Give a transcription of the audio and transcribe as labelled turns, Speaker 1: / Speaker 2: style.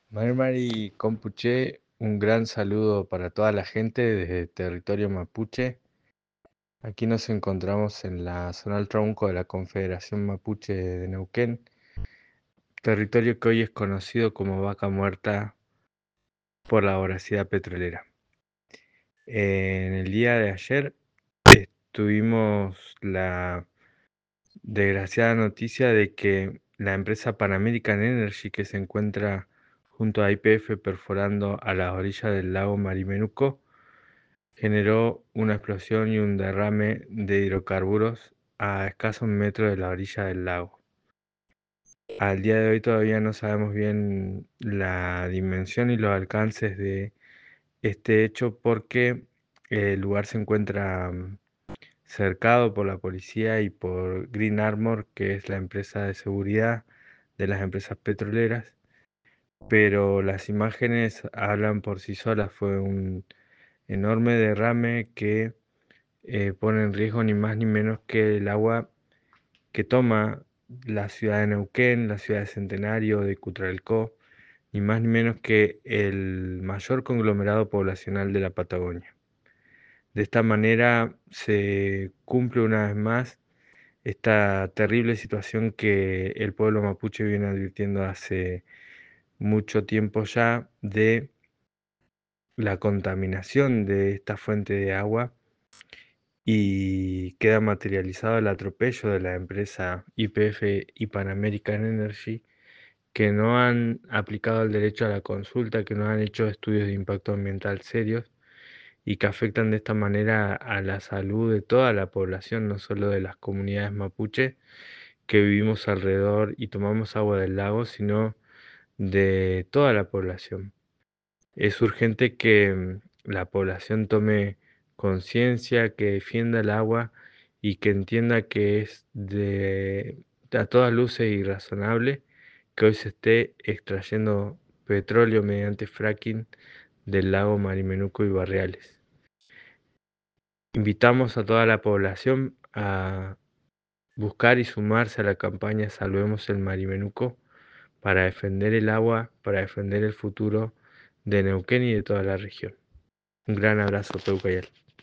Speaker 1: Mari Mari Compuche, un gran saludo para toda la gente desde el territorio mapuche. Aquí nos encontramos en la zona del Tronco de la Confederación Mapuche de Neuquén, territorio que hoy es conocido como Vaca Muerta por la voracidad petrolera. En el día de ayer tuvimos la desgraciada noticia de que la empresa Pan American Energy, que se encuentra junto a YPF perforando a las orillas del lago Marimenuco, generó una explosión y un derrame de hidrocarburos a escasos metros de la orilla del lago. Al día de hoy todavía no sabemos bien la dimensión y los alcances de este hecho porque el lugar se encuentra cercado por la policía y por Green Armor, que es la empresa de seguridad de las empresas petroleras, pero las imágenes hablan por sí solas. Fue un enorme derrame que pone en riesgo ni más ni menos que el agua que toma la ciudad de Neuquén, la ciudad de Centenario, de Cutralcó, ni más ni menos que el mayor conglomerado poblacional de la Patagonia. De esta manera se cumple una vez más esta terrible situación que el pueblo mapuche viene advirtiendo hace mucho tiempo ya de la contaminación de esta fuente de agua, y queda materializado el atropello de la empresa YPF y Pan American Energy, que no han aplicado el derecho a la consulta, que no han hecho estudios de impacto ambiental serios y que afectan de esta manera a la salud de toda la población, no solo de las comunidades mapuche que vivimos alrededor y tomamos agua del lago, sino de toda la población. Es urgente que la población tome conciencia, que defienda el agua y que entienda que es de a todas luces irrazonable que hoy se esté extrayendo petróleo mediante fracking del lago Marimenuco y Barriales. Invitamos a toda la población a buscar y sumarse a la campaña Salvemos el Marimenuco para defender el agua, para defender el futuro de Neuquén y de toda la región. Un gran abrazo, Peucayal.